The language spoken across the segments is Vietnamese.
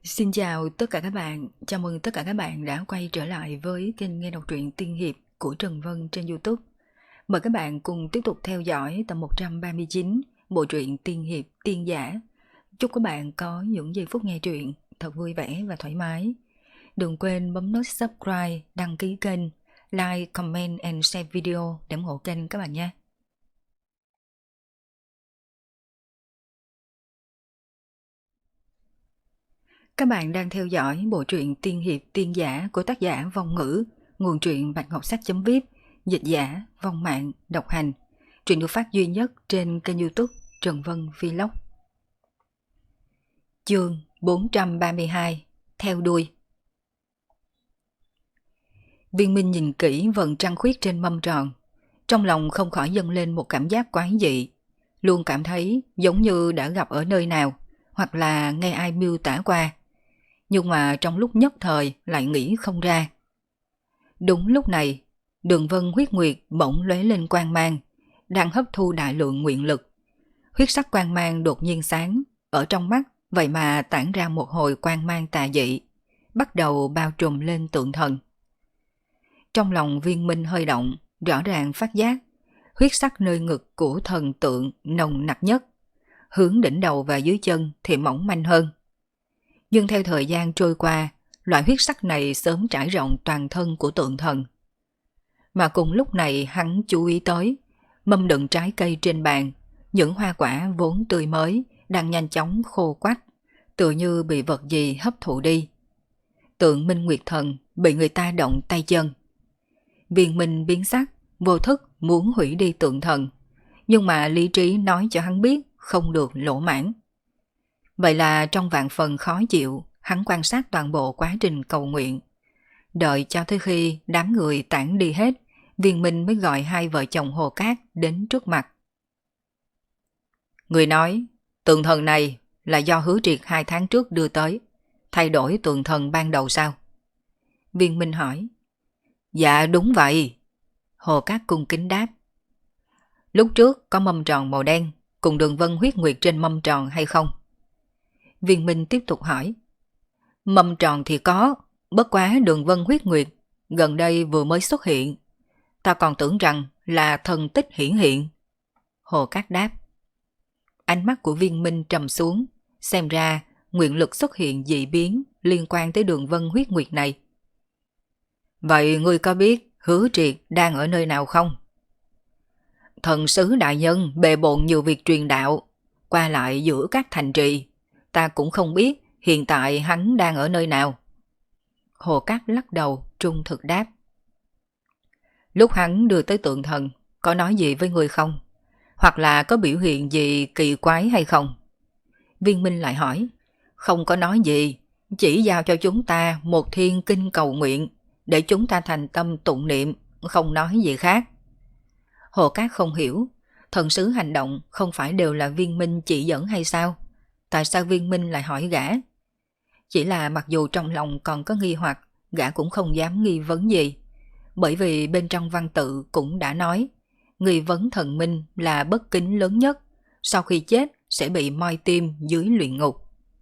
Xin chào tất cả các bạn, chào mừng tất cả các bạn đã quay trở lại với kênh nghe đọc truyện tiên hiệp của Trần Vân trên YouTube. Mời các bạn cùng tiếp tục theo dõi tập 139 bộ truyện tiên hiệp tiên giả. Chúc các bạn có những giây phút nghe truyện thật vui vẻ và thoải mái. Đừng quên bấm nút subscribe, đăng ký kênh, like, comment and share video để ủng hộ kênh các bạn nha. Các bạn đang theo dõi bộ truyện tiên hiệp tiên giả của tác giả Vong Ngữ, nguồn truyện Bạch Ngọc Sách.vip, dịch giả Vong Mạng, độc hành. Truyện được phát duy nhất trên kênh YouTube Trần Vân Vlog. Chương 432, theo đuôi. Viên Minh nhìn kỹ vầng trăng khuyết trên mâm tròn, trong lòng không khỏi dâng lên một cảm giác quái dị, luôn cảm thấy giống như đã gặp ở nơi nào, hoặc là nghe ai miêu tả qua. Nhưng mà trong lúc nhất thời lại nghĩ không ra. Đúng lúc này, đường vân huyết nguyệt bỗng lóe lên quang mang, đang hấp thu đại lượng nguyện lực. Huyết sắc quang mang đột nhiên sáng, ở trong mắt vậy mà tản ra một hồi quang mang tà dị, bắt đầu bao trùm lên tượng thần. Trong lòng Viên Minh hơi động, rõ ràng phát giác, huyết sắc nơi ngực của thần tượng nồng nặc nhất, hướng đỉnh đầu và dưới chân thì mỏng manh hơn. Nhưng theo thời gian trôi qua, loại huyết sắc này sớm trải rộng toàn thân của tượng thần. Mà cùng lúc này hắn chú ý tới, mâm đựng trái cây trên bàn, những hoa quả vốn tươi mới đang nhanh chóng khô quắt, tựa như bị vật gì hấp thụ đi. Tượng Minh Nguyệt Thần bị người ta động tay chân. Viên Minh biến sắc, vô thức muốn hủy đi tượng thần, nhưng mà lý trí nói cho hắn biết không được lỗ mãn. Vậy là trong vạn phần khó chịu, hắn quan sát toàn bộ quá trình cầu nguyện. Đợi cho tới khi đám người tản đi hết, Viên Minh mới gọi hai vợ chồng Hồ Cát đến trước mặt. Người nói, tượng thần này là do Hứa Triệt 2 tháng trước đưa tới, thay đổi tượng thần ban đầu sao? Viên Minh hỏi. Dạ đúng vậy. Hồ Cát cung kính đáp. Lúc trước có mâm tròn màu đen cùng đường vân huyết nguyệt trên mâm tròn hay không? Viên Minh tiếp tục hỏi. Mâm tròn thì có, bất quá đường vân huyết nguyệt gần đây vừa mới xuất hiện. Ta còn tưởng rằng là thần tích hiển hiện. Hồ Cát đáp. Ánh mắt của Viên Minh trầm xuống, xem ra nguyện lực xuất hiện dị biến liên quan tới đường vân huyết nguyệt này. Vậy ngươi có biết Hứa Triệt đang ở nơi nào không? Thần sứ đại nhân bề bộn nhiều việc truyền đạo, qua lại giữa các thành trì. Ta cũng không biết hiện tại hắn đang ở nơi nào. Hồ Cát lắc đầu trung thực đáp. Lúc hắn đưa tới tượng thần, có nói gì với người không? Hoặc là có biểu hiện gì kỳ quái hay không? Viên Minh lại hỏi. Không có nói gì, chỉ giao cho chúng ta một thiên kinh cầu nguyện, để chúng ta thành tâm tụng niệm, không nói gì khác. Hồ Cát không hiểu, thần sứ hành động không phải đều là Viên Minh chỉ dẫn hay sao? Tại sao Viên Minh lại hỏi gã? Chỉ là mặc dù trong lòng còn có nghi hoặc, gã cũng không dám nghi vấn gì. Bởi vì bên trong văn tự cũng đã nói, nghi vấn thần minh là bất kính lớn nhất, sau khi chết sẽ bị moi tim dưới luyện ngục.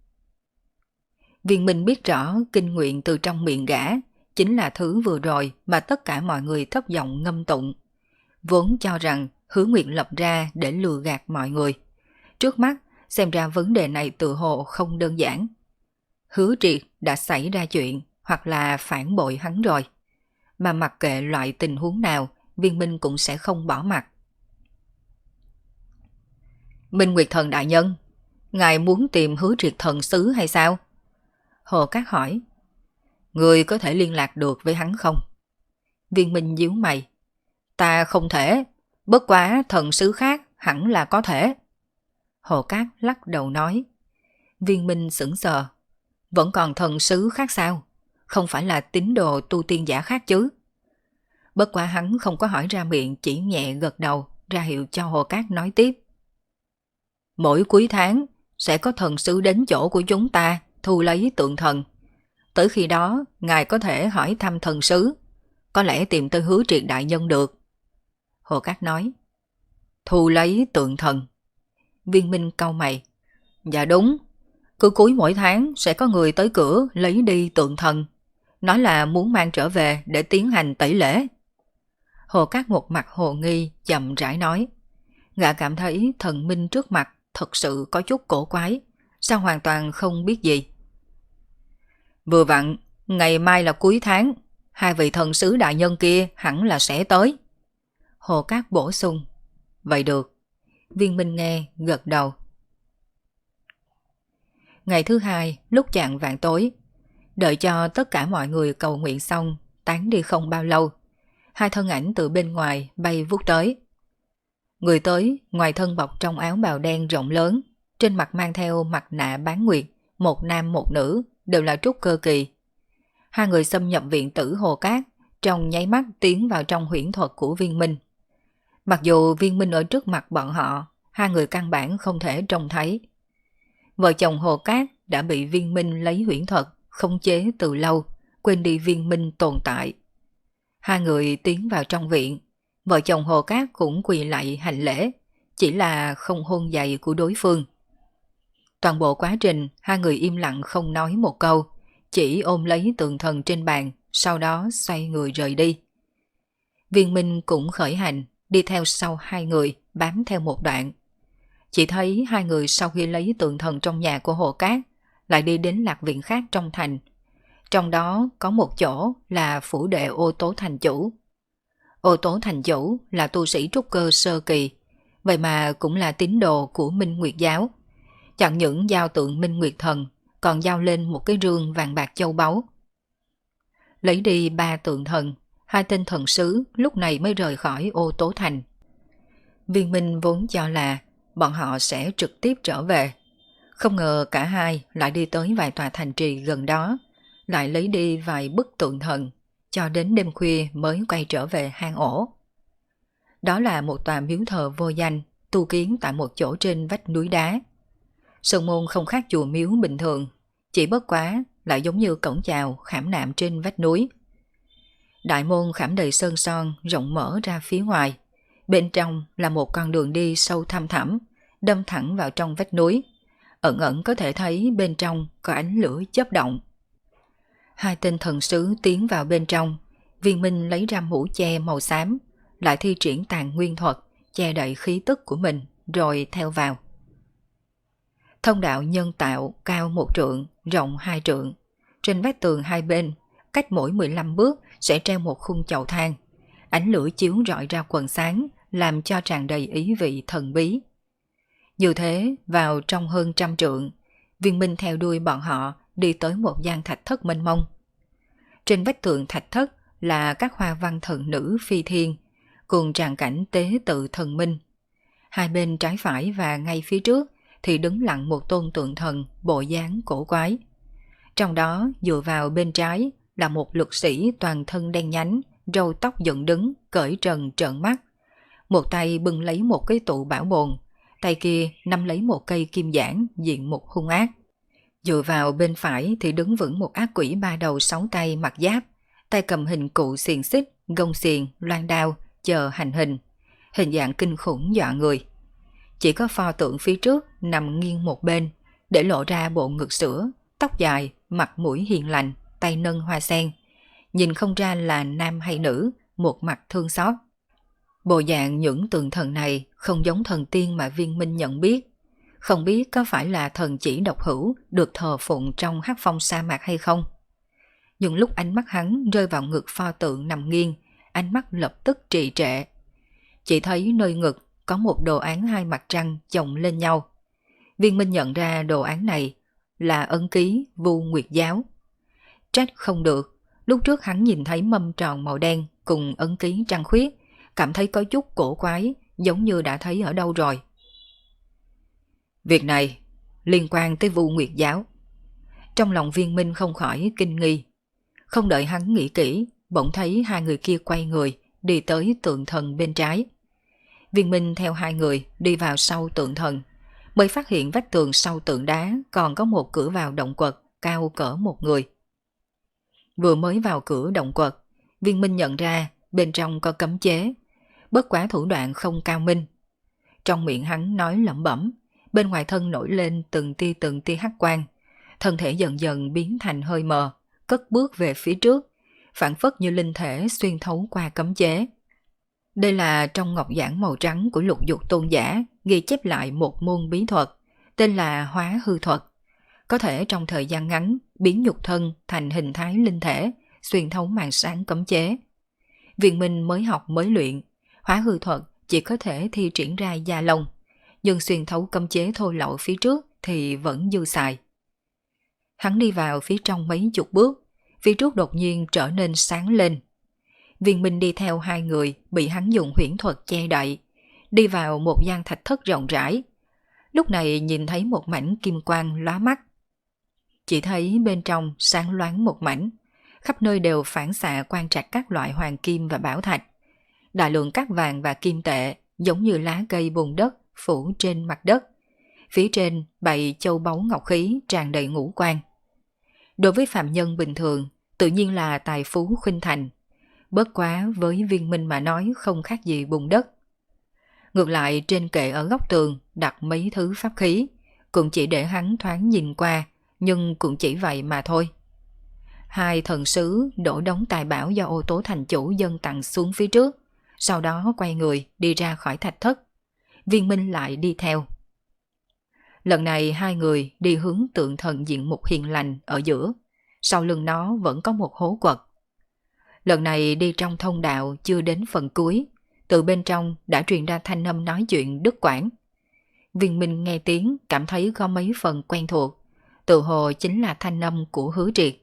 Viên Minh biết rõ kinh nguyện từ trong miệng gã, chính là thứ vừa rồi mà tất cả mọi người thấp giọng ngâm tụng. Vốn cho rằng Hứa Nguyệt lập ra để lừa gạt mọi người. Trước mắt, xem ra vấn đề này tự hồ không đơn giản. Hứa Triệt đã xảy ra chuyện hoặc là phản bội hắn rồi. Mà mặc kệ loại tình huống nào, Viên Minh cũng sẽ không bỏ mặc. Minh Nguyệt Thần đại nhân, ngài muốn tìm Hứa Triệt thần sứ hay sao? Hồ Cát hỏi. Người có thể liên lạc được với hắn không? Viên Minh nhíu mày. Ta không thể, bất quá thần sứ khác hẳn là có thể. Hồ Cát lắc đầu nói. Viên Minh sững sờ. Vẫn còn thần sứ khác sao? Không phải là tín đồ tu tiên giả khác chứ? Bất quá hắn không có hỏi ra miệng, chỉ nhẹ gật đầu, ra hiệu cho Hồ Cát nói tiếp. Mỗi cuối tháng sẽ có thần sứ đến chỗ của chúng ta thu lấy tượng thần. Tới khi đó, ngài có thể hỏi thăm thần sứ, có lẽ tìm tới Hứa Triệt đại nhân được. Hồ Cát nói. Thu lấy tượng thần. Viên Minh cau mày. Dạ đúng, Cứ cuối mỗi tháng sẽ có người tới cửa lấy đi tượng thần, nói là muốn mang trở về để tiến hành tẩy lễ. Hồ Cát một mặt hồ nghi chậm rãi nói. Gã cảm thấy thần minh trước mặt thật sự có chút cổ quái, sao hoàn toàn không biết gì. Vừa vặn, ngày mai là cuối tháng, hai vị thần sứ đại nhân kia hẳn là sẽ tới. Hồ Cát bổ sung. Vậy được. Viên Minh nghe gật đầu. Ngày thứ hai, lúc chạng vạng tối, đợi cho tất cả mọi người cầu nguyện xong, tán đi không bao lâu, hai thân ảnh từ bên ngoài bay vút tới. Người tới, ngoài thân bọc trong áo bào đen rộng lớn, trên mặt mang theo mặt nạ bán nguyệt, một nam một nữ, đều là trúc cơ kỳ. Hai người xâm nhập viện tử Hồ Cát, trong nháy mắt tiến vào trong huyễn thuật của Viên Minh. Mặc dù Viên Minh ở trước mặt bọn họ, hai người căn bản không thể trông thấy. Vợ chồng Hồ Cát đã bị Viên Minh lấy huyễn thuật khống chế từ lâu, quên đi Viên Minh tồn tại. Hai người tiến vào trong viện, vợ chồng Hồ Cát cũng quỳ lạy hành lễ, chỉ là không hôn giày của đối phương. Toàn bộ quá trình hai người im lặng không nói một câu, chỉ ôm lấy tượng thần trên bàn, sau đó xoay người rời đi. Viên Minh cũng khởi hành, đi theo sau hai người, bám theo một đoạn. Chỉ thấy hai người sau khi lấy tượng thần trong nhà của Hồ Cát, lại đi đến lạc viện khác trong thành. Trong đó có một chỗ là phủ đệ Ô Tố thành chủ. Ô Tố thành chủ là tu sĩ trúc cơ sơ kỳ, vậy mà cũng là tín đồ của Minh Nguyệt giáo. Chẳng những giao tượng Minh Nguyệt thần, còn giao lên một cái rương vàng bạc châu báu. Lấy đi 3 tượng thần, hai tên thần sứ lúc này mới rời khỏi Ô Tố thành. Viên Minh vốn cho là bọn họ sẽ trực tiếp trở về, không ngờ cả hai lại đi tới vài tòa thành trì gần đó, lại lấy đi vài bức tượng thần, cho đến đêm khuya mới quay trở về hang ổ. Đó là một tòa miếu thờ vô danh, tu kiến tại một chỗ trên vách núi đá. Sơn môn không khác chùa miếu bình thường, chỉ bất quá lại giống như cổng chào khảm nạm trên vách núi. Đại môn khảm đầy sơn son rộng mở ra phía ngoài, bên trong là một con đường đi sâu thăm thẳm, đâm thẳng vào trong vách núi. Ẩn ẩn có thể thấy bên trong có ánh lửa chớp động. Hai tên thần sứ tiến vào bên trong, Viên Minh lấy ra mũ che màu xám, lại thi triển tàn nguyên thuật, che đậy khí tức của mình, rồi theo vào. Thông đạo nhân tạo cao 1 trượng, rộng 2 trượng. Trên vách tường hai bên, cách mỗi 15 bước sẽ treo một khung chậu than. Ánh lửa chiếu rọi ra quần sáng, làm cho tràn đầy ý vị thần bí. Như thế, vào trong hơn 100 trượng, Viên Minh theo đuôi bọn họ đi tới một gian thạch thất mênh mông. Trên vách tường thạch thất là các hoa văn thần nữ phi thiên, cùng tràng cảnh tế tự thần minh. Hai bên trái phải và ngay phía trước thì đứng lặng một tôn tượng thần bộ dáng cổ quái. Trong đó dựa vào bên trái là một lực sĩ toàn thân đen nhánh, râu tóc dựng đứng, cởi trần trợn mắt. Một tay bưng lấy một cái tụ bảo bồn, tay kia nắm lấy một cây kim giảng diện một hung ác. Dựa vào bên phải thì đứng vững một ác quỷ 3 đầu 6 tay mặc giáp, tay cầm hình cụ xiềng xích, gông xiềng, loan đao, chờ hành hình. Hình dạng kinh khủng dọa người. Chỉ có pho tượng phía trước nằm nghiêng một bên, để lộ ra bộ ngực sữa, tóc dài, mặt mũi hiền lành, tay nâng hoa sen. Nhìn không ra là nam hay nữ, một mặt thương xót. Bộ dạng những tượng thần này không giống thần tiên mà Viên Minh nhận biết. Không biết có phải là thần chỉ độc hữu được thờ phụng trong hắc phong sa mạc hay không. Nhưng lúc ánh mắt hắn rơi vào ngực pho tượng nằm nghiêng, ánh mắt lập tức trì trệ. Chỉ thấy nơi ngực có một đồ án 2 mặt trăng chồng lên nhau. Viên Minh nhận ra đồ án này là ấn ký Vu Nguyệt giáo. Trách không được, lúc trước hắn nhìn thấy mâm tròn màu đen cùng ấn ký trăng khuyết, cảm thấy có chút cổ quái, giống như đã thấy ở đâu rồi. Việc này liên quan tới Vu Nguyệt giáo. Trong lòng Viên Minh không khỏi kinh nghi. Không đợi hắn nghĩ kỹ, bỗng thấy hai người kia quay người, đi tới tượng thần bên trái. Viên Minh theo hai người đi vào sau tượng thần, mới phát hiện vách tường sau tượng đá còn có một cửa vào động quật cao cỡ một người. Vừa mới vào cửa động quật, Viên Minh nhận ra bên trong có cấm chế, bất quá thủ đoạn không cao minh. Trong miệng hắn nói lẩm bẩm, bên ngoài thân nổi lên từng tia hắc quang, thân thể dần dần biến thành hơi mờ, cất bước về phía trước, phảng phất như linh thể xuyên thấu qua cấm chế. Đây là trong ngọc giản màu trắng của Lục Dục tôn giả ghi chép lại một môn bí thuật, tên là hóa hư thuật, có thể trong thời gian ngắn biến nhục thân thành hình thái linh thể, xuyên thấu màn sáng cấm chế. Viên Minh mới học mới luyện, hóa hư thuật chỉ có thể thi triển ra da lông, nhưng xuyên thấu cấm chế thô lậu phía trước thì vẫn dư xài. Hắn đi vào phía trong mấy chục bước, phía trước đột nhiên trở nên sáng lên. Viên Minh đi theo hai người bị hắn dùng huyễn thuật che đậy, đi vào một gian thạch thất rộng rãi. Lúc này nhìn thấy một mảnh kim quang lóa mắt. Chỉ thấy bên trong sáng loáng một mảnh, khắp nơi đều phản xạ quang trạch các loại hoàng kim và bảo thạch. Đại lượng cát vàng và kim tệ giống như lá cây bùn đất phủ trên mặt đất. Phía trên bày châu báu ngọc khí tràn đầy ngũ quan. Đối với phạm nhân bình thường, tự nhiên là tài phú khuynh thành. Bất quá với Viên Minh mà nói không khác gì bùn đất. Ngược lại trên kệ ở góc tường đặt mấy thứ pháp khí, cũng chỉ để hắn thoáng nhìn qua, nhưng cũng chỉ vậy mà thôi. Hai thần sứ đổ đống tài bảo do Ô Tố thành chủ dâng tặng xuống phía trước, sau đó quay người đi ra khỏi thạch thất. Viên Minh lại đi theo. Lần này hai người đi hướng tượng thần diện mục hiền lành ở giữa, sau lưng nó vẫn có một hố quật. Lần này đi trong thông đạo chưa đến phần cuối, từ bên trong đã truyền ra thanh âm nói chuyện đứt quãng. Viên Minh nghe tiếng cảm thấy có mấy phần quen thuộc, tự hồ chính là thanh âm của Hứa Triệt.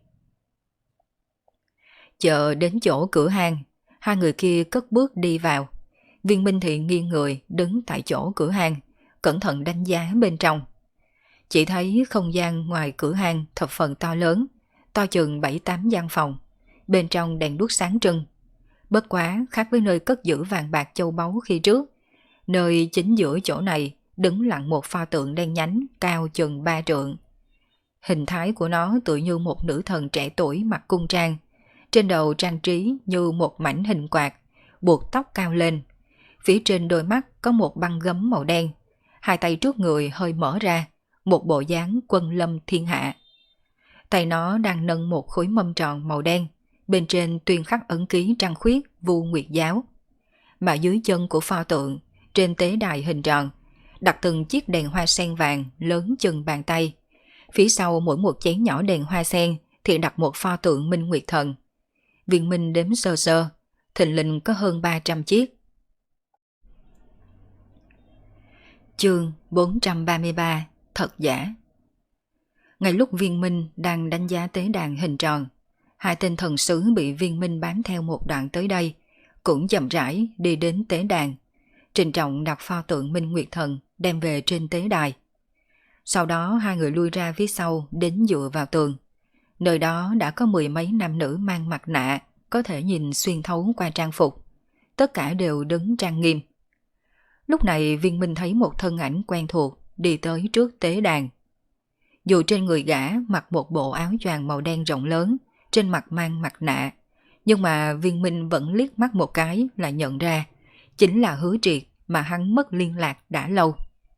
Chờ đến chỗ cửa hang, hai người kia cất bước đi vào. Viên Minh thì nghiêng người đứng tại chỗ cửa hang, cẩn thận đánh giá bên trong. Chỉ thấy không gian ngoài cửa hang thập phần to lớn, to chừng 7-8 gian phòng, bên trong đèn đuốc sáng trưng. Bất quá khác với nơi cất giữ vàng bạc châu báu khi trước, nơi chính giữa chỗ này đứng lặng một pho tượng đen nhánh cao chừng 3 trượng. Hình thái của nó tựa như một nữ thần trẻ tuổi mặc cung trang, trên đầu trang trí như một mảnh hình quạt, buộc tóc cao lên. Phía trên đôi mắt có một băng gấm màu đen, hai tay trước người hơi mở ra, một bộ dáng quân lâm thiên hạ. Tay nó đang nâng một khối mâm tròn màu đen, bên trên tuyên khắc ấn ký trăng khuyết Vu Nguyệt giáo. Mà dưới chân của pho tượng, trên tế đài hình tròn, đặt từng chiếc đèn hoa sen vàng lớn chừng bàn tay. Phía sau mỗi một chén nhỏ đèn hoa sen thì đặt một pho tượng Minh Nguyệt Thần. Viên Minh đếm sơ sơ, thình lình có hơn 300 chiếc. Chương 433 Thật giả. Ngay lúc Viên Minh đang đánh giá tế đàn hình tròn, hai tên thần sứ bị Viên Minh bám theo một đoạn tới đây, cũng chậm rãi đi đến tế đàn, trịnh trọng đặt pho tượng Minh Nguyệt Thần đem về trên tế đài. Sau đó hai người lui ra phía sau đến dựa vào tường. Nơi đó đã có 10 mấy nam nữ mang mặt nạ, có thể nhìn xuyên thấu qua trang phục. Tất cả đều đứng trang nghiêm. Lúc này Viên Minh thấy một thân ảnh quen thuộc đi tới trước tế đàn. Dù trên người gã mặc một bộ áo choàng màu đen rộng lớn, trên mặt mang mặt nạ, nhưng mà Viên Minh vẫn liếc mắt một cái là nhận ra, chính là Hứa Triệt mà hắn mất liên lạc đã lâu.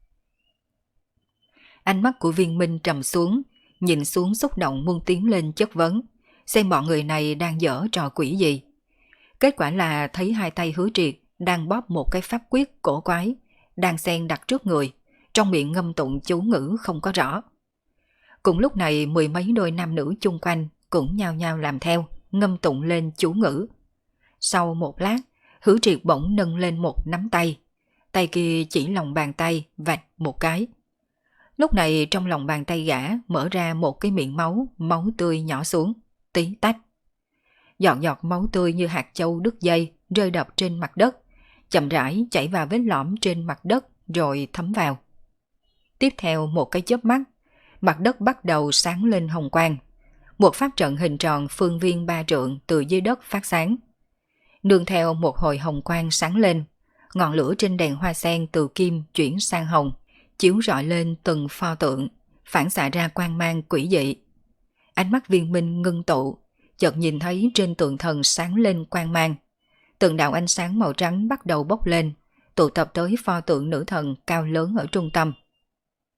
Ánh mắt của Viên Minh trầm xuống, nhìn xuống xúc động muốn tiến lên chất vấn, xem bọn người này đang dở trò quỷ gì. Kết quả là thấy hai tay Hứa Triệt đang bóp một cái pháp quyết cổ quái, đang xen đặt trước người, trong miệng ngâm tụng chú ngữ không có rõ. Cùng lúc này 10 mấy đôi nam nữ chung quanh cũng nhao nhao làm theo, ngâm tụng lên chú ngữ. Sau một lát, Hứa Triệt bỗng nâng lên một nắm tay, tay kia chỉ lòng bàn tay vạch một cái. Lúc này trong lòng bàn tay gã mở ra một cái miệng máu, máu tươi nhỏ xuống, tí tách. Giọt giọt máu tươi như hạt châu đứt dây rơi đập trên mặt đất, chậm rãi chảy vào vết lõm trên mặt đất rồi thấm vào. Tiếp theo một cái chớp mắt, mặt đất bắt đầu sáng lên hồng quang. Một pháp trận hình tròn phương viên 3 trượng từ dưới đất phát sáng. Nương theo một hồi hồng quang sáng lên, ngọn lửa trên đèn hoa sen từ kim chuyển sang hồng, chiếu rọi lên từng pho tượng, phản xạ ra quang mang quỷ dị. Ánh mắt Viên Minh ngưng tụ, chợt nhìn thấy trên tượng thần sáng lên quang mang. Từng đạo ánh sáng màu trắng bắt đầu bốc lên, tụ tập tới pho tượng nữ thần cao lớn ở trung tâm.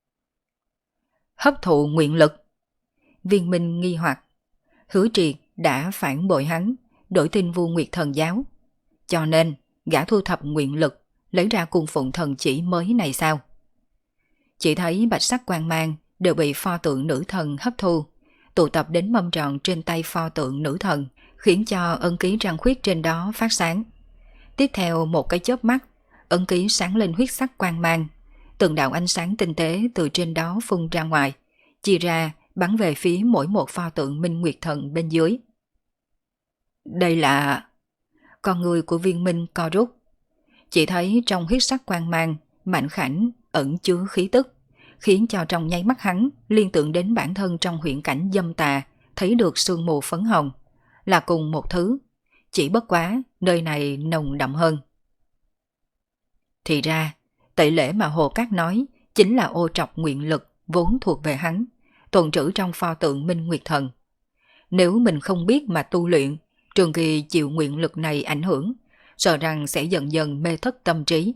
Hấp thụ nguyện lực. Viên Minh nghi hoặc. Hứa Triệt đã phản bội hắn, đổi tin Vu Nguyệt Thần giáo. Cho nên, gã thu thập nguyện lực, lấy ra cung phụng thần chỉ mới này sao? Chỉ thấy bạch sắc quang mang đều bị pho tượng nữ thần hấp thu, tụ tập đến mâm tròn trên tay pho tượng nữ thần, khiến cho ấn ký răng khuyết trên đó phát sáng. Tiếp theo một cái chớp mắt, ấn ký sáng lên huyết sắc quang mang, từng đạo ánh sáng tinh tế từ trên đó phun ra ngoài, chia ra bắn về phía mỗi một pho tượng Minh Nguyệt Thần bên dưới. Đây là... Con người của Viên Minh co rút. Chỉ thấy trong huyết sắc quang mang, mảnh khảnh ẩn chứa khí tức, khiến cho trong nháy mắt hắn liên tưởng đến bản thân trong huyễn cảnh dâm tà, thấy được sương mù phấn hồng, là cùng một thứ, chỉ bất quá nơi này nồng đậm hơn. Thì ra, tẩy lễ mà Hồ Cát nói chính là ô trọc nguyện lực vốn thuộc về hắn, tồn trữ trong pho tượng Minh Nguyệt Thần. Nếu mình không biết mà tu luyện, trường kỳ chịu nguyện lực này ảnh hưởng, sợ rằng sẽ dần dần mê thất tâm trí.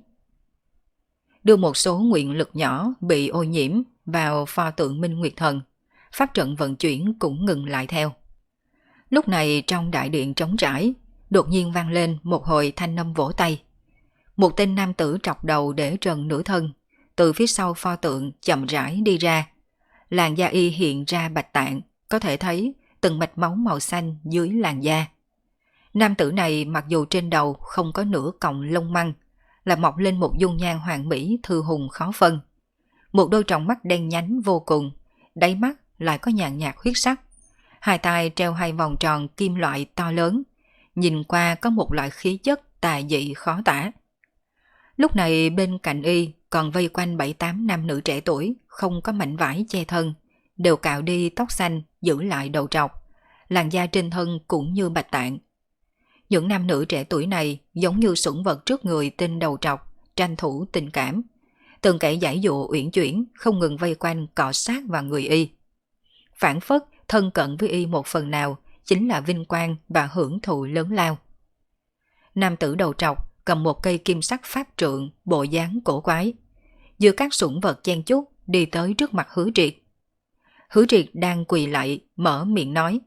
Đưa một số nguyện lực nhỏ bị ô nhiễm vào pho tượng Minh Nguyệt Thần, pháp trận vận chuyển cũng ngừng lại theo. Lúc này trong đại điện trống trải, đột nhiên vang lên một hồi thanh âm vỗ tay. Một tên nam tử trọc đầu để trần nửa thân, từ phía sau pho tượng chậm rãi đi ra. Làn da y hiện ra bạch tạng, có thể thấy từng mạch máu màu xanh dưới làn da. Nam tử này mặc dù trên đầu không có nửa cọng lông măng, là mọc lên một dung nhan hoàn mỹ thư hùng khó phân. Một đôi tròng mắt đen nhánh vô cùng, đáy mắt lại có nhàn nhạt huyết sắc. Hai tay treo hai vòng tròn kim loại to lớn, nhìn qua có một loại khí chất tà dị khó tả. Lúc này bên cạnh y còn vây quanh 7-8 nam nữ trẻ tuổi, không có mảnh vải che thân, đều cạo đi tóc xanh, giữ lại đầu trọc, làn da trên thân cũng như bạch tạng. Những nam nữ trẻ tuổi này giống như sủng vật trước người tên đầu trọc, tranh thủ tình cảm. Từng kẻ giãy dụa uyển chuyển, không ngừng vây quanh cọ sát vào người y. Phản phất thân cận với y một phần nào chính là vinh quang và hưởng thụ lớn lao. Nam tử đầu trọc cầm một cây kim sắc pháp trượng, bộ dáng cổ quái, giữa các sủng vật chen chúc đi tới trước mặt Hứa Triệt. Hứa Triệt đang quỳ lạy, mở miệng nói: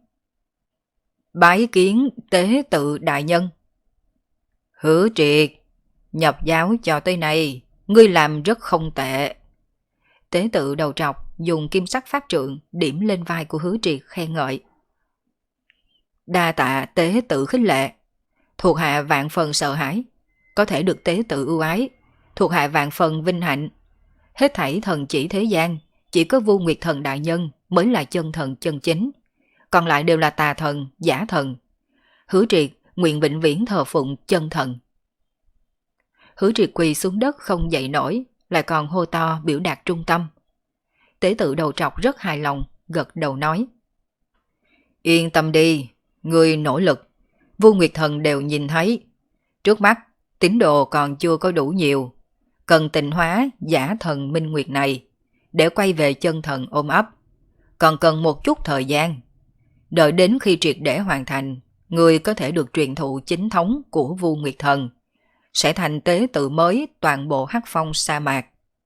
Bái kiến tế tự đại nhân. Hứa Triệt, nhập giáo cho tới nay, ngươi làm rất không tệ. Tế tự đầu trọc dùng kim sắc pháp trượng điểm lên vai của Hứa Triệt khen ngợi. Đa tạ tế tự khích lệ, thuộc hạ vạn phần sợ hãi, có thể được tế tự ưu ái, thuộc hạ vạn phần vinh hạnh. Hết thảy thần chỉ thế gian, chỉ có Vu Nguyệt Thần đại nhân mới là chân thần chân chính, còn lại đều là tà thần, giả thần. Hứa Triệt nguyện vĩnh viễn thờ phụng chân thần. Hứa Triệt quỳ xuống đất không dậy nổi, lại còn hô to biểu đạt trung tâm. Tế tự đầu trọc rất hài lòng, gật đầu nói: Yên tâm đi, người nỗ lực, Vu Nguyệt Thần đều nhìn thấy. Trước mắt, tín đồ còn chưa có đủ nhiều, cần tịnh hóa giả thần Minh Nguyệt này, để quay về chân thần ôm ấp. Còn cần một chút thời gian. Đợi đến khi triệt để hoàn thành, người có thể được truyền thụ chính thống của Vu Nguyệt Thần, sẽ thành tế tự mới toàn bộ Hắc Phong sa mạc.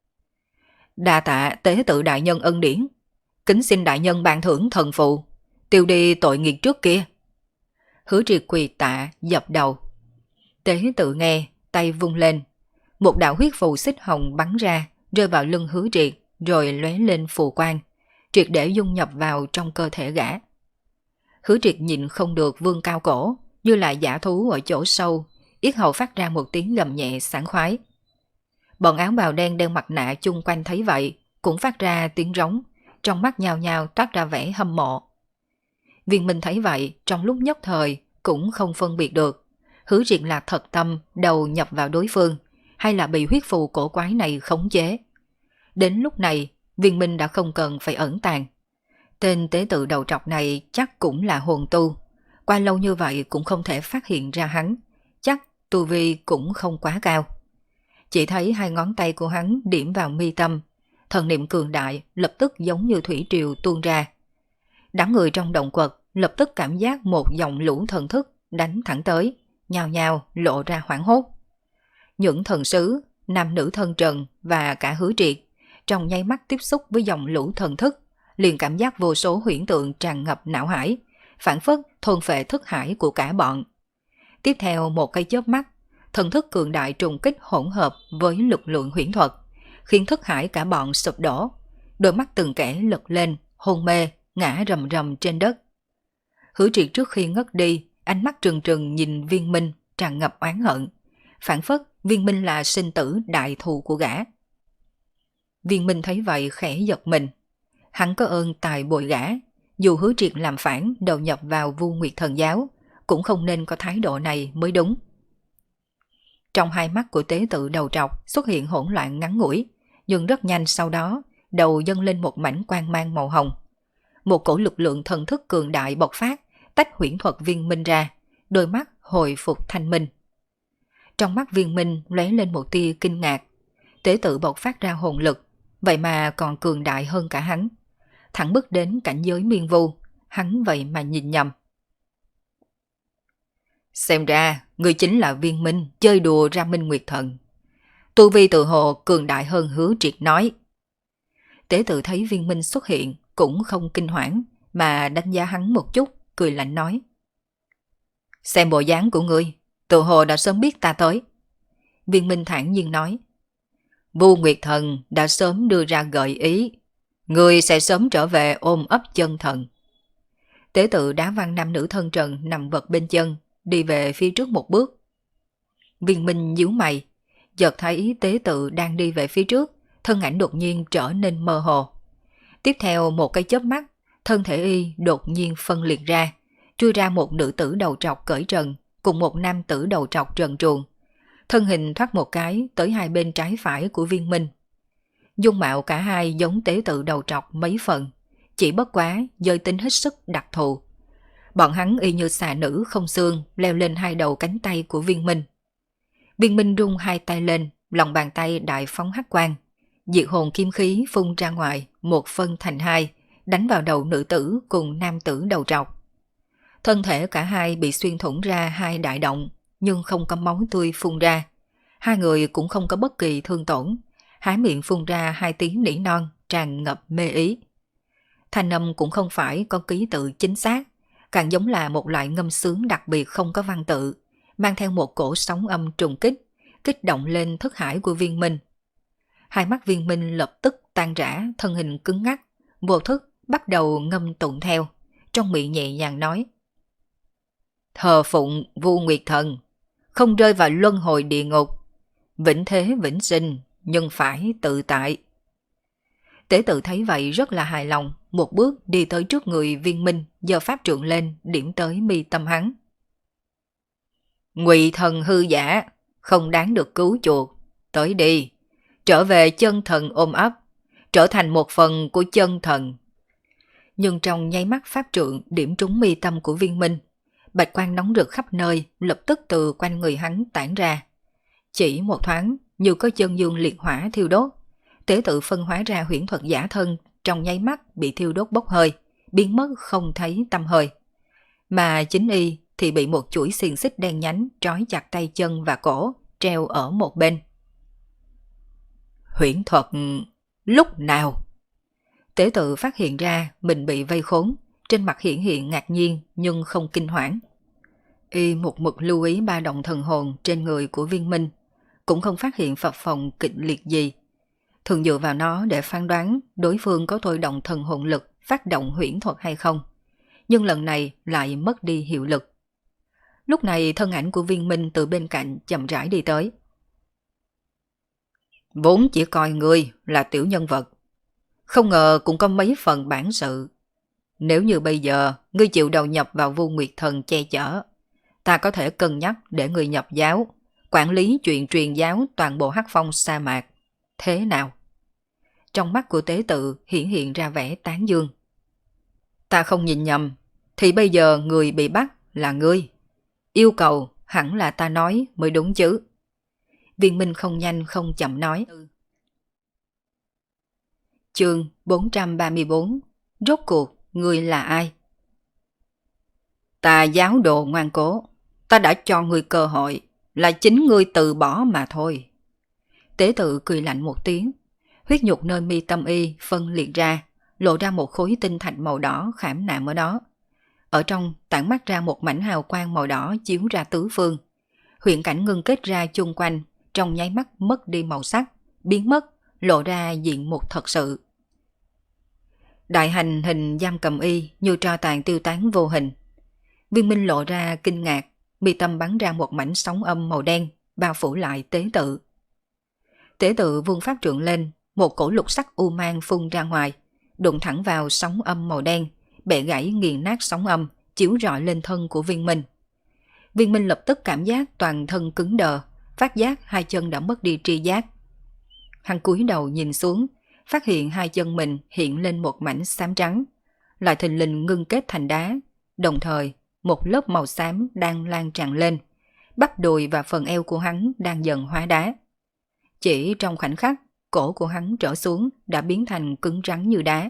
Đa tạ tế tự đại nhân ân điển, kính xin đại nhân ban thưởng thần phụ, tiêu đi tội nghiệp trước kia. Hứa Triệt quỳ tạ dập đầu. Tế tự nghe, tay vung lên, một đạo huyết phù xích hồng bắn ra, rơi vào lưng Hứa Triệt, rồi lóe lên phù quang, triệt để dung nhập vào trong cơ thể gã. Hứa Triệt nhìn không được vươn cao cổ, như là dã thú ở chỗ sâu, yết hầu phát ra một tiếng gầm nhẹ sảng khoái. Bọn áo bào đen đeo mặt nạ chung quanh thấy vậy, cũng phát ra tiếng rống, trong mắt nhao nhao toát ra vẻ hâm mộ. Viên Minh thấy vậy, trong lúc nhất thời cũng không phân biệt được, Hứa Triệt là thật tâm đầu nhập vào đối phương, hay là bị huyết phù cổ quái này khống chế. Đến lúc này, Viên Minh đã không cần phải ẩn tàng. Tên tế tự đầu trọc này chắc cũng là hồn tu, qua lâu như vậy cũng không thể phát hiện ra hắn, chắc tu vi cũng không quá cao. Chỉ thấy hai ngón tay của hắn điểm vào mi tâm, thần niệm cường đại lập tức giống như thủy triều tuôn ra. Đám người trong động quật lập tức cảm giác một dòng lũ thần thức đánh thẳng tới, nhao nhao lộ ra hoảng hốt. Những thần sứ, nam nữ thân trần và cả Hứa Triệt trong nháy mắt tiếp xúc với dòng lũ thần thức, liền cảm giác vô số huyễn tượng tràn ngập não hải, phản phất thôn phệ thức hải của cả bọn. Tiếp theo một cái chớp mắt, thần thức cường đại trùng kích hỗn hợp với lực lượng huyễn thuật, khiến thức hải cả bọn sụp đổ, đôi mắt từng kẻ lật lên, hôn mê, ngã rầm rầm trên đất. Hứa Triệt trước khi ngất đi, ánh mắt trừng trừng nhìn Viên Minh tràn ngập oán hận, phản phất Viên Minh là sinh tử đại thù của gã. Viên Minh thấy vậy khẽ giật mình, hắn có ơn tài bồi gã, dù Hứa Triệt làm phản đầu nhập vào Vu Nguyệt Thần giáo, cũng không nên có thái độ này mới đúng. Trong hai mắt của tế tự đầu trọc xuất hiện hỗn loạn ngắn ngủi, nhưng rất nhanh sau đó, đầu dâng lên một mảnh quang mang màu hồng. Một cổ lực lượng thần thức cường đại bộc phát, tách huyễn thuật Viên Minh ra, đôi mắt hồi phục thanh minh. Trong mắt Viên Minh lóe lên một tia kinh ngạc, tế tự bộc phát ra hồn lực, vậy mà còn cường đại hơn cả hắn. Thẳng bước đến cảnh giới miên vu, hắn vậy mà nhìn nhầm. Xem ra, người chính là Viên Minh chơi đùa ra Minh Nguyệt Thần. Tu vi tự hồ cường đại hơn Hứa Triệt nói. Tế tự thấy Viên Minh xuất hiện, cũng không kinh hoảng, mà đánh giá hắn một chút, cười lạnh nói. Xem bộ dáng của ngươi, tự hồ đã sớm biết ta tới. Viên Minh thản nhiên nói. Vu Nguyệt Thần đã sớm đưa ra gợi ý, ngươi sẽ sớm trở về ôm ấp chân thần. Tế tự đá văng nam nữ thân trần nằm vật bên chân, đi về phía trước một bước. Viên Minh nhíu mày, chợt thấy tế tự đang đi về phía trước, thân ảnh đột nhiên trở nên mơ hồ. Tiếp theo một cái chớp mắt, thân thể y đột nhiên phân liệt ra, chui ra một nữ tử đầu trọc cởi trần cùng một nam tử đầu trọc trần truồng. Thân hình thoát một cái tới hai bên trái phải của Viên Minh. Dung mạo cả hai giống tế tự đầu trọc mấy phần, chỉ bất quá giới tính hết sức đặc thù. Bọn hắn y như xà nữ không xương leo lên hai đầu cánh tay của Viên Minh. Viên Minh rung hai tay lên, lòng bàn tay đại phóng hắc quang, diệt hồn kim khí phun ra ngoài, một phân thành hai, đánh vào đầu nữ tử cùng nam tử đầu trọc. Thân thể cả hai bị xuyên thủng ra hai đại động, nhưng không có máu tươi phun ra. Hai người cũng không có bất kỳ thương tổn, há miệng phun ra hai tiếng nỉ non tràn ngập mê ý. Thanh âm cũng không phải có ký tự chính xác, càng giống là một loại ngâm sướng đặc biệt không có văn tự, mang theo một cổ sóng âm trùng kích, kích động lên thức hải của Viên Minh. Hai mắt Viên Minh lập tức tan rã, thân hình cứng ngắc, vô thức bắt đầu ngâm tụng theo, trong miệng nhẹ nhàng nói. Thờ phụng Vu Nguyệt Thần, không rơi vào luân hồi địa ngục, vĩnh thế vĩnh sinh, nhưng phải tự tại. Tế tự thấy vậy rất là hài lòng, một bước đi tới trước người Viên Minh, giơ pháp trượng lên, điểm tới mi tâm hắn. Ngụy thần hư giả, không đáng được cứu chuộc, tới đi, trở về chân thần ôm ấp, trở thành một phần của chân thần. Nhưng trong nháy mắt pháp trượng điểm trúng mi tâm của Viên Minh, bạch quang nóng rực khắp nơi lập tức từ quanh người hắn tản ra. Chỉ một thoáng, như có chân dương liệt hỏa thiêu đốt, tế tự phân hóa ra huyễn thuật giả thân trong nháy mắt bị thiêu đốt bốc hơi, biến mất không thấy tăm hơi. Mà chính y thì bị một chuỗi xiềng xích đen nhánh trói chặt tay chân và cổ, treo ở một bên. Huyễn thuật lúc nào? Tế tự phát hiện ra mình bị vây khốn, trên mặt hiện ngạc nhiên nhưng không kinh hoảng. Y một mực lưu ý ba động thần hồn trên người của Viên Minh, cũng không phát hiện phập phồng kịch liệt gì. Thường dựa vào nó để phán đoán đối phương có thôi động thần hồn lực phát động huyễn thuật hay không. Nhưng lần này lại mất đi hiệu lực. Lúc này thân ảnh của Viên Minh từ bên cạnh chậm rãi đi tới. Vốn chỉ coi ngươi là tiểu nhân vật, không ngờ cũng có mấy phần bản sự. Nếu như bây giờ ngươi chịu đầu nhập vào Vu Nguyệt Thần che chở, ta có thể cân nhắc để ngươi nhập giáo, quản lý chuyện truyền giáo toàn bộ Hắc Phong sa mạc. Thế nào? Trong mắt của tế tự hiện ra vẻ tán dương. Ta không nhìn nhầm, thì bây giờ người bị bắt là ngươi. Yêu cầu hẳn là ta nói mới đúng chứ. Viên Minh không nhanh không chậm nói. Chương 434. Rốt cuộc ngươi là ai? Ta giáo đồ ngoan cố, ta đã cho ngươi cơ hội, là chính ngươi từ bỏ mà thôi. Tế tự cười lạnh một tiếng, Huyết nhục nơi mi tâm y phân liệt ra, lộ ra một khối tinh thạch màu đỏ khảm nạm ở đó. Ở trong tản mát ra một mảnh hào quang màu đỏ chiếu ra tứ phương. Huyễn cảnh ngưng kết ra chung quanh, trong nháy mắt mất đi màu sắc, biến mất, lộ ra diện mục thật sự. Đại hành hình giam cầm y như tro tàn tiêu tán vô hình. Viên Minh lộ ra kinh ngạc, mi tâm bắn ra một mảnh sóng âm màu đen, bao phủ lại tế tự. Tế tự vung pháp trượng lên, một cổ lục sắc u mang phun ra ngoài, đụng thẳng vào sóng âm màu đen, bẻ gãy nghiền nát sóng âm, chiếu rọi lên thân của Viên Minh. Viên Minh lập tức cảm giác toàn thân cứng đờ, phát giác hai chân đã mất đi tri giác. Hắn cúi đầu nhìn xuống, phát hiện hai chân mình hiện lên một mảnh xám trắng, lại thình lình ngưng kết thành đá, đồng thời một lớp màu xám đang lan tràn lên, bắp đùi và phần eo của hắn đang dần hóa đá. Chỉ trong khoảnh khắc, cổ của hắn trở xuống đã biến thành cứng rắn như đá.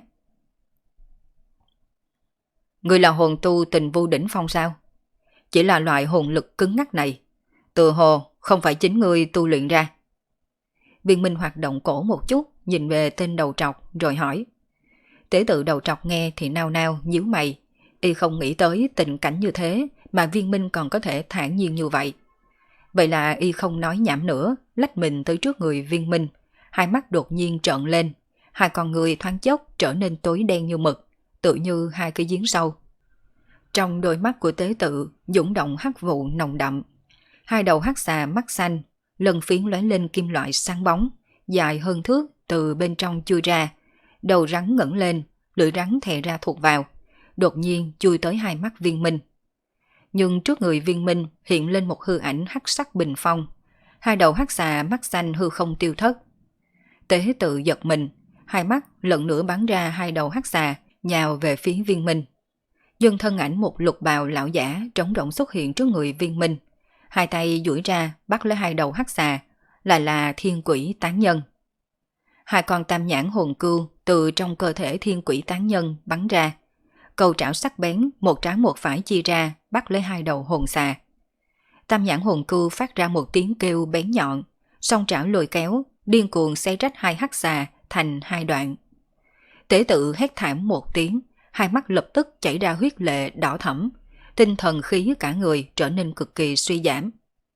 Người là hồn tu Tình Vu đỉnh phong sao? Chỉ là loại hồn lực cứng ngắc này, tự hồ không phải chính người tu luyện ra. Viên Minh hoạt động cổ một chút, nhìn về tên đầu trọc rồi hỏi. Tế tự đầu trọc nghe thì nao nao nhíu mày, y không nghĩ tới tình cảnh như thế mà Viên Minh còn có thể thản nhiên như vậy. Vậy là y không nói nhảm nữa, lách mình tới trước người Viên Minh, hai mắt đột nhiên trợn lên, hai con người thoáng chốc trở nên tối đen như mực, tự như hai cái giếng sâu. Trong đôi mắt của tế tự dũng động hắc vụ nồng đậm, hai đầu hắc xà mắt xanh, lân phiến lóe lên kim loại sáng bóng, dài hơn thước từ bên trong chui ra, đầu rắn ngẩng lên, lưỡi rắn thè ra thuộc vào, đột nhiên chui tới hai mắt Viên Minh. Nhưng trước người Viên Minh hiện lên một hư ảnh hắc sắc bình phong, hai đầu hắc xà mắt xanh hư không tiêu thất. Tế tự giật mình, hai mắt lần nữa bắn ra hai đầu hắc xà, nhào về phía Viên Minh. Nhưng thân ảnh một lục bào lão giả trống rỗng xuất hiện trước người Viên Minh, hai tay duỗi ra bắt lấy hai đầu hắc xà, lại là thiên quỷ tán nhân. Hai con tam nhãn hồn cưu từ trong cơ thể thiên quỷ tán nhân bắn ra, cầu trảo sắc bén một trái một phải chia ra bắt lấy hai đầu hồn xà. Tam nhãn hồn cưu phát ra một tiếng kêu bén nhọn, song trảo lôi kéo, điên cuồng xé rách hai hắc xà thành hai đoạn. Tế tự hét thảm một tiếng, hai mắt lập tức chảy ra huyết lệ đỏ thẫm, tinh thần khí cả người trở nên cực kỳ suy giảm.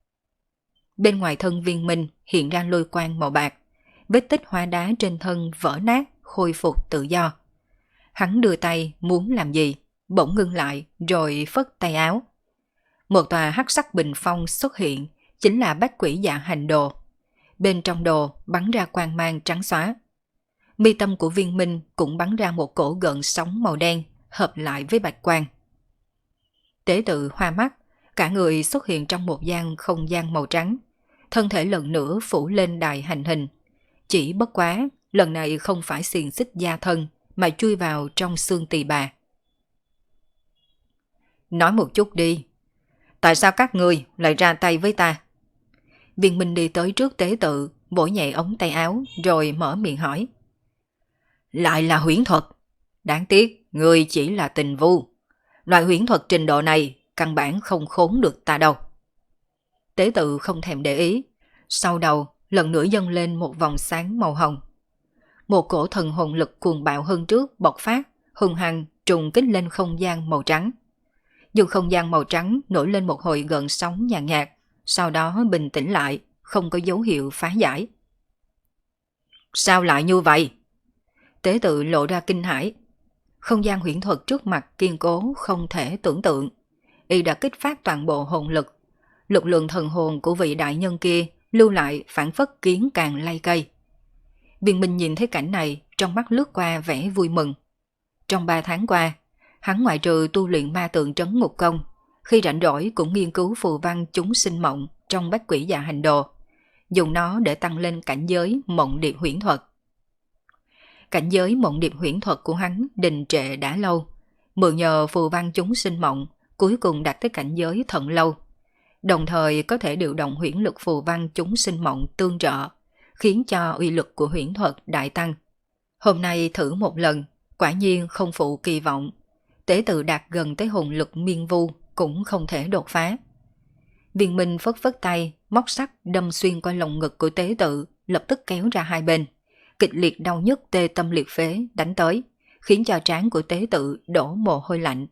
Bên ngoài thân Viên Minh hiện ra lôi quang màu bạc, vết tích hóa đá trên thân vỡ nát, khôi phục tự do. Hắn đưa tay muốn làm gì, bỗng ngưng lại rồi phất tay áo. Một tòa hắc sắc bình phong xuất hiện, chính là bát quỷ dạ hành đồ. Bên trong đồ bắn ra quang mang trắng xóa. Mi tâm của Viên Minh cũng bắn ra một cổ gợn sóng màu đen, hợp lại với bạch quang. Tế tự hoa mắt, cả người xuất hiện trong một không gian màu trắng, thân thể lần nữa phủ lên đài hành hình. Chỉ bất quá, lần này không phải xiềng xích da thân, mà chui vào trong xương tỳ bà. Nói một chút đi, tại sao các ngươi lại ra tay với ta? Viên Minh đi tới trước tế tự, vỗ nhẹ ống tay áo rồi mở miệng hỏi. Lại là huyễn thuật. Đáng tiếc, ngươi chỉ là Tình Vu. Loại huyễn thuật trình độ này căn bản không khốn được ta đâu. Tế tự không thèm để ý, sau đầu lần nữa dâng lên một vòng sáng màu hồng. Một cổ thần hồn lực cuồng bạo hơn trước bộc phát, hung hăng trùng kích lên không gian màu trắng. Nhưng không gian màu trắng nổi lên một hồi gợn sóng nhàn nhạt, sau đó bình tĩnh lại, không có dấu hiệu phá giải. Sao lại như vậy? Tế tự lộ ra kinh hãi. Không gian huyễn thuật trước mặt kiên cố không thể tưởng tượng. Y đã kích phát toàn bộ hồn lực. Lực lượng thần hồn của vị đại nhân kia lưu lại phản phất kiến càng lay cây. Viên Minh nhìn thấy cảnh này, trong mắt lướt qua vẻ vui mừng. Trong 3 tháng qua, hắn ngoại trừ tu luyện ma tượng trấn ngục công, khi rảnh rỗi cũng nghiên cứu phù văn chúng sinh mộng trong bát quỷ dạ hành đồ, dùng nó để tăng lên cảnh giới mộng điệp huyễn thuật. Cảnh giới mộng điệp huyễn thuật của hắn đình trệ đã lâu, mượn nhờ phù văn chúng sinh mộng, cuối cùng đạt tới cảnh giới thận lâu, đồng thời có thể điều động huyễn lực phù văn chúng sinh mộng tương trợ, khiến cho uy lực của huyễn thuật đại tăng. Hôm nay thử một lần, quả nhiên không phụ kỳ vọng, tế tự đạt gần tới hồn lực miên vu cũng không thể đột phá. Viên Minh phất phất tay, móc sắt đâm xuyên qua lồng ngực của tế tự, lập tức kéo ra hai bên, kịch liệt đau nhức tê tâm liệt phế đánh tới, khiến cho trán của tế tự đổ mồ hôi lạnh.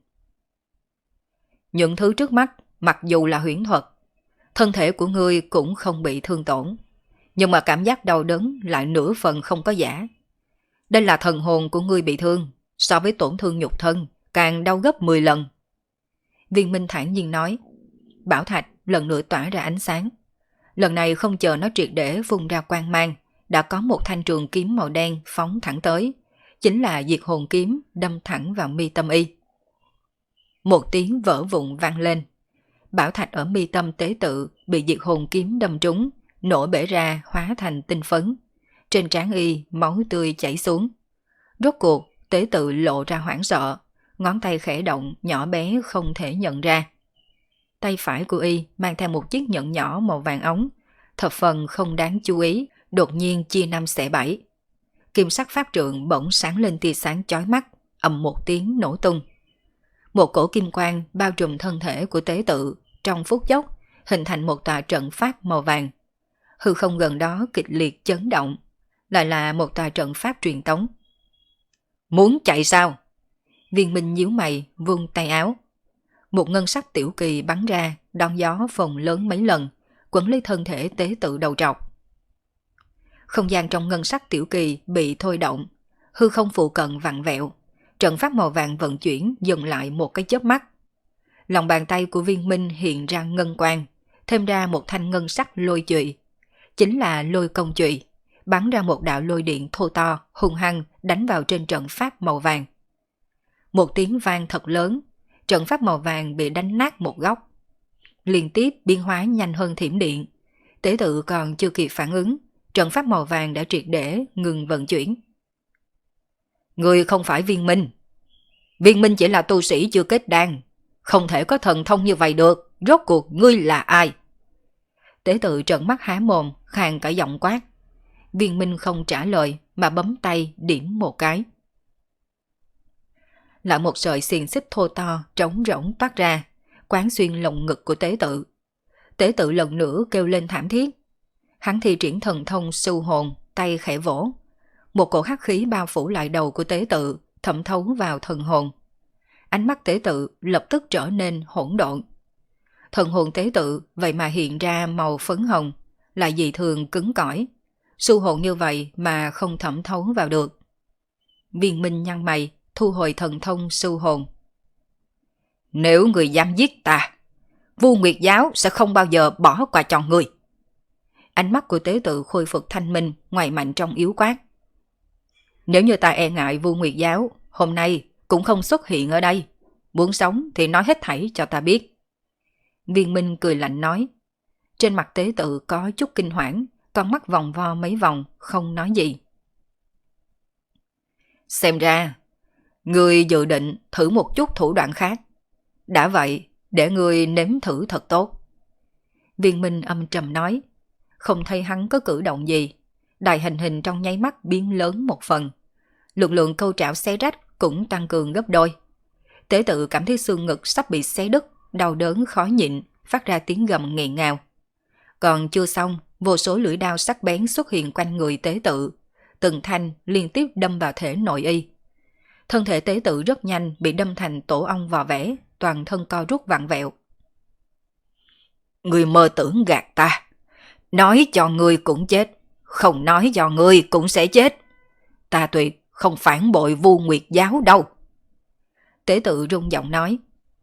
Những thứ trước mắt, mặc dù là huyễn thuật, thân thể của ngươi cũng không bị thương tổn, nhưng mà cảm giác đau đớn lại nửa phần không có giả. Đây là thần hồn của ngươi bị thương, so với tổn thương nhục thân, càng đau gấp 10 lần. Viên Minh thản nhiên nói. Bảo thạch lần nữa tỏa ra ánh sáng. Lần này không chờ nó triệt để phun ra quang mang, đã có một thanh trường kiếm màu đen phóng thẳng tới, chính là diệt hồn kiếm đâm thẳng vào mi tâm y. Một tiếng vỡ vụn vang lên. Bảo thạch ở mi tâm tế tự bị diệt hồn kiếm đâm trúng, nổ bể ra hóa thành tinh phấn. Trên trán y máu tươi chảy xuống. Rốt cuộc tế tự lộ ra hoảng sợ, ngón tay khẽ động nhỏ bé không thể nhận ra. Tay phải của y mang theo một chiếc nhẫn nhỏ màu vàng ống, thập phần không đáng chú ý, đột nhiên chia năm xẻ bảy. Kim sắc pháp trượng bỗng sáng lên tia sáng chói mắt, ầm một tiếng nổ tung. Một cổ kim quang bao trùm thân thể của tế tự, trong phút chốc hình thành một tòa trận pháp màu vàng. Hư không gần đó kịch liệt chấn động, lại là một tòa trận pháp truyền tống. Muốn chạy sao? Viên Minh nhíu mày, vung tay áo. Một ngân sắc tiểu kỳ bắn ra, đón gió phồng lớn mấy lần, quấn lấy thân thể tế tự đầu trọc. Không gian trong ngân sắc tiểu kỳ bị thôi động, hư không phụ cận vặn vẹo, trận pháp màu vàng vận chuyển dừng lại một cái chớp mắt. Lòng bàn tay của Viên Minh hiện ra ngân quang, thêm ra một thanh ngân sắc lôi chùy, chính là lôi công chùy, bắn ra một đạo lôi điện thô to, hung hăng đánh vào trên trận pháp màu vàng. Một tiếng vang thật lớn, trận pháp màu vàng bị đánh nát một góc. Liên tiếp biến hóa nhanh hơn thiểm điện. Tế tự còn chưa kịp phản ứng, trận pháp màu vàng đã triệt để ngừng vận chuyển. Người không phải Viên Minh. Viên Minh chỉ là tu sĩ chưa kết đan, không thể có thần thông như vậy được. Rốt cuộc ngươi là ai? Tế tự trợn mắt há mồm, khàn cả giọng quát. Viên Minh không trả lời mà bấm tay điểm một cái. Lại một sợi xiềng xích thô to trống rỗng toát ra, quán xuyên lồng ngực của tế tự. Tế tự lần nữa kêu lên thảm thiết. Hắn thi triển thần thông sưu hồn, tay khẽ vỗ. Một cổ hắc khí bao phủ lại đầu của tế tự, thẩm thấu vào thần hồn. Ánh mắt tế tự lập tức trở nên hỗn độn. Thần hồn tế tự vậy mà hiện ra màu phấn hồng, lại dị thường cứng cỏi. Sưu hồn như vậy mà không thẩm thấu vào được. Viên Minh nhăn mày, thu hồi thần thông sưu hồn. Nếu người dám giết ta, Vu Nguyệt Giáo sẽ không bao giờ bỏ qua cho người. Ánh mắt của tế tự khôi phục thanh minh, ngoài mạnh trong yếu quát. Nếu như ta e ngại Vu Nguyệt Giáo, hôm nay cũng không xuất hiện ở đây. Muốn sống thì nói hết thảy cho ta biết. Viên Minh cười lạnh nói. Trên mặt tế tự có chút kinh hoảng, con mắt vòng vo mấy vòng, không nói gì. Xem ra, ngươi dự định thử một chút thủ đoạn khác. Đã vậy, để ngươi nếm thử thật tốt. Viên Minh âm trầm nói. Không thấy hắn có cử động gì. Đài hành hình trong nháy mắt biến lớn một phần. Lực lượng câu trảo xé rách cũng tăng cường gấp đôi. Tế tự cảm thấy xương ngực sắp bị xé đứt, đau đớn khó nhịn, phát ra tiếng gầm nghẹn ngào. Còn chưa xong, vô số lưỡi đao sắc bén xuất hiện quanh người tế tự, từng thanh liên tiếp đâm vào thể nội y. Thân thể tế tự rất nhanh bị đâm thành tổ ong vò vẽ, toàn thân co rút vặn vẹo. Người mơ tưởng gạt ta, nói cho người cũng chết, không nói cho người cũng sẽ chết. Ta tuyệt không phản bội Vu Nguyệt Giáo đâu. Tế tự rung giọng nói.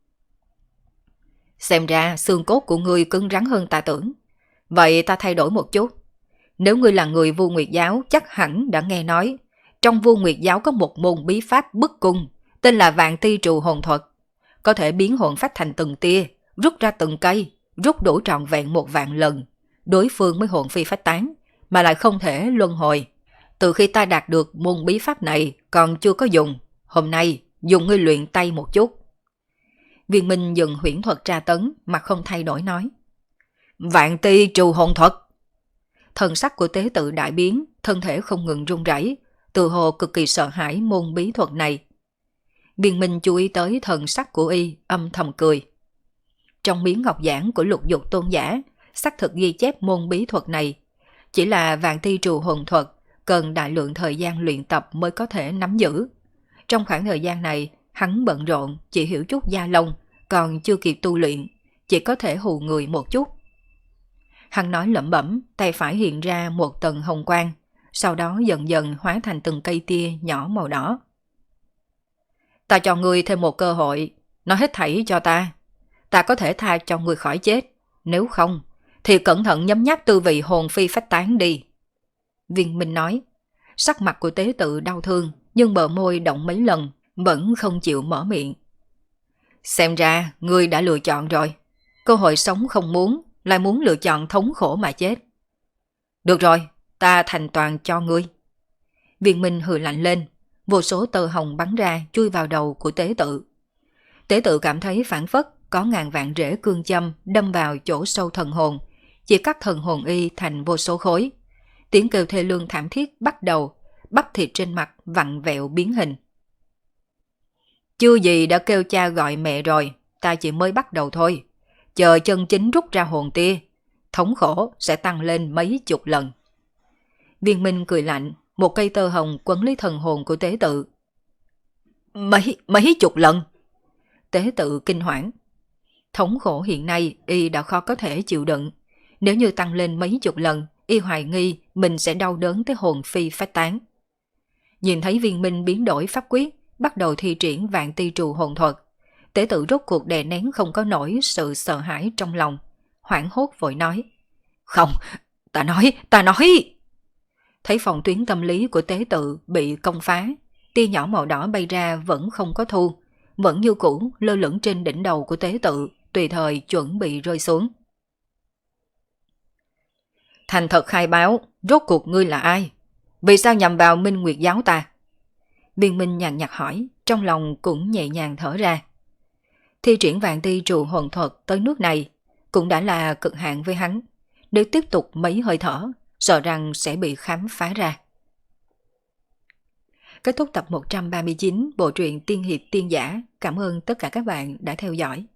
Xem ra xương cốt của ngươi cứng rắn hơn ta tưởng. Vậy ta thay đổi một chút. Nếu ngươi là người Vu Nguyệt Giáo chắc hẳn đã nghe nói, trong Vu Nguyệt Giáo có một môn bí pháp bức cung, tên là Vạn Ti Trù Hồn Thuật. Có thể biến hồn phách thành từng tia, rút ra từng cây, rút đủ trọn vẹn 1.000 lần. Đối phương mới hồn phi phách tán, mà lại không thể luân hồi. Từ khi ta đạt được môn bí pháp này còn chưa có dùng, hôm nay dùng ngươi luyện tay một chút. Viên Minh dừng huyễn thuật tra tấn, mặt không thay đổi nói. Vạn Ti Trù Hồn Thuật. Thần sắc của tế tự đại biến, thân thể không ngừng run rẩy, tự hồ cực kỳ sợ hãi môn bí thuật này. Viên Minh chú ý tới thần sắc của y, âm thầm cười. Trong miếng ngọc giản của Lục Dục Tôn giả, xác thực ghi chép môn bí thuật này. Chỉ là Vạn Ti Trù Hồn Thuật cần đại lượng thời gian luyện tập mới có thể nắm giữ. Trong khoảng thời gian này, hắn bận rộn, chỉ hiểu chút gia lông, còn chưa kịp tu luyện, chỉ có thể hù người một chút. Hắn nói lẩm bẩm, tay phải hiện ra một tầng hồng quang, sau đó dần dần hóa thành từng cây tia nhỏ màu đỏ. Ta cho ngươi thêm một cơ hội, nói hết thảy cho ta. Ta có thể tha cho ngươi khỏi chết, nếu không, thì cẩn thận nhấm nháp tư vị hồn phi phách tán đi. Viên Minh nói, sắc mặt của tế tự đau thương, nhưng bờ môi động mấy lần, vẫn không chịu mở miệng. Xem ra, ngươi đã lựa chọn rồi. Cơ hội sống không muốn, lại muốn lựa chọn thống khổ mà chết. Được rồi, ta thành toàn cho ngươi. Viên Minh hừ lạnh lên, vô số tơ hồng bắn ra chui vào đầu của tế tự. Tế tự cảm thấy phản phất có ngàn vạn rễ cương châm đâm vào chỗ sâu thần hồn, chỉ cắt thần hồn y thành vô số khối. Tiếng kêu thê lương thảm thiết bắt đầu, bắp thịt trên mặt vặn vẹo biến hình. Chưa gì đã kêu cha gọi mẹ rồi, ta chỉ mới bắt đầu thôi. Chờ chân chính rút ra hồn tia, thống khổ sẽ tăng lên mấy chục lần. Viên Minh cười lạnh, một cây tơ hồng quấn lấy thần hồn của tế tự. Mấy chục lần? Tế tự kinh hoảng. Thống khổ hiện nay y đã khó có thể chịu đựng. Nếu như tăng lên mấy chục lần, y hoài nghi mình sẽ đau đớn tới hồn phi phách tán. Nhìn thấy Viên Minh biến đổi pháp quyết, bắt đầu thi triển vạn ti trù hồn thuật. Tế tự rốt cuộc đè nén không có nổi sự sợ hãi trong lòng, hoảng hốt vội nói. Không, ta nói. Thấy phòng tuyến tâm lý của tế tự bị công phá, tia nhỏ màu đỏ bay ra vẫn không có thu, vẫn như cũ lơ lửng trên đỉnh đầu của tế tự, tùy thời chuẩn bị rơi xuống. Thành thật khai báo, rốt cuộc ngươi là ai? Vì sao nhằm vào Minh Nguyệt giáo ta? Viên Minh nhàn nhạt hỏi, trong lòng cũng nhẹ nhàng thở ra. Thi triển vạn ti trụ hồn thuật tới nước này cũng đã là cực hạn với hắn. Nếu tiếp tục mấy hơi thở, sợ rằng sẽ bị khám phá ra. Kết thúc tập 139 bộ truyện Tiên Hiệp Tiên Giả. Cảm ơn tất cả các bạn đã theo dõi.